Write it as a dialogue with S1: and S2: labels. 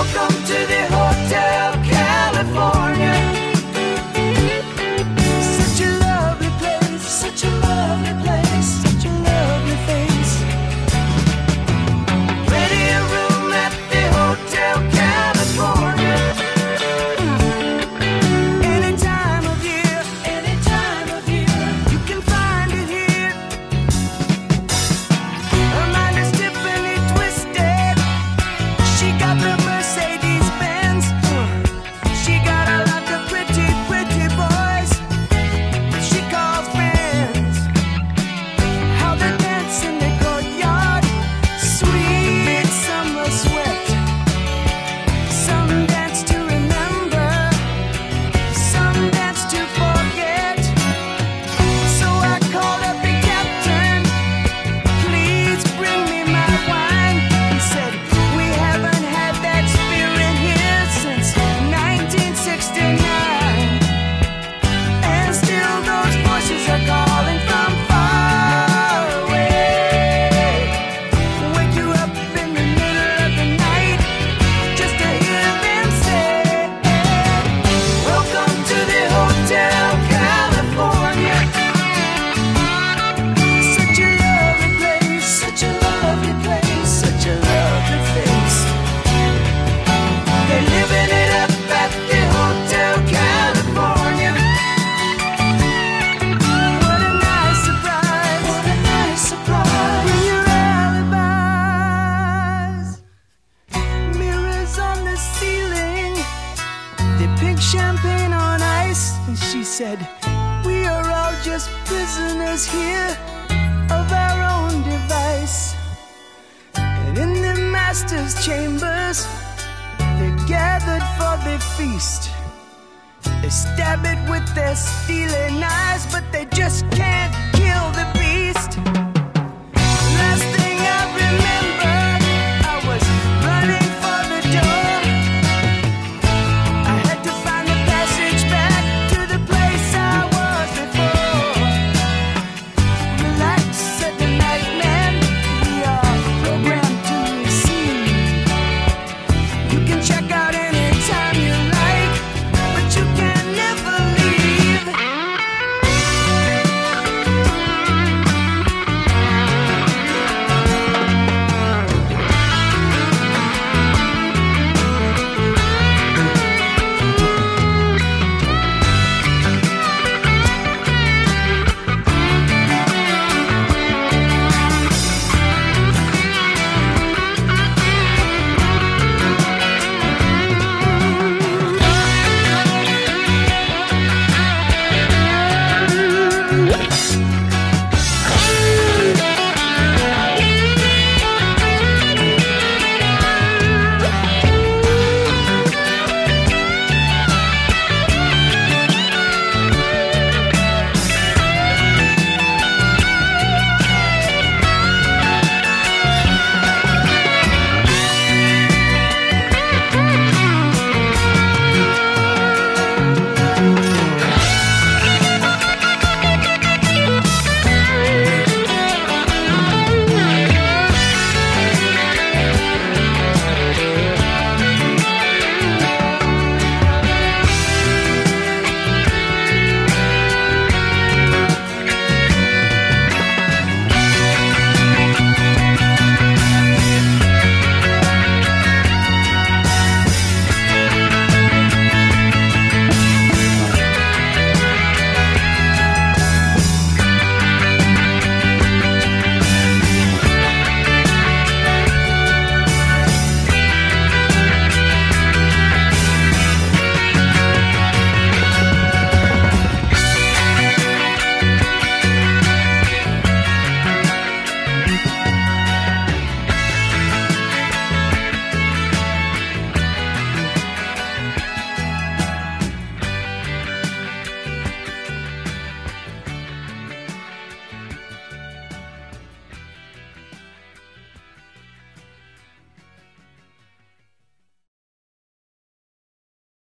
S1: Welcome to the Hotel California. Such a lovely place, such a lovely place, such a lovely face. Plenty of room at the Hotel California. Any time of year, you can find it here. Her mind is Tiffany twisted. She got the Mercedes Benz. She got a lot of pretty, pretty boys she calls friends. How they dance in the courtyard, sweet summer sweat. Some dance to remember, some dance to forget. So I called up the captain, please bring me my wine. He said, we haven't had that spirit here since 1969. And still those voices are calling from far away. Wake you up in the middle of the night just to hear them say, welcome to the Hotel California. Such a lovely place, such a lovely place, such a lovely face. They're living it up at the Hotel California. What a nice surprise, what a nice surprise. Bring your alibis. Mirrors on the ceiling, they pink champagne on ice. And she said, we are all just prisoners here of our own device. And in the master's chambers, they're gathered for the feast. They stab it with their steely knives, but they just can't kill the beast.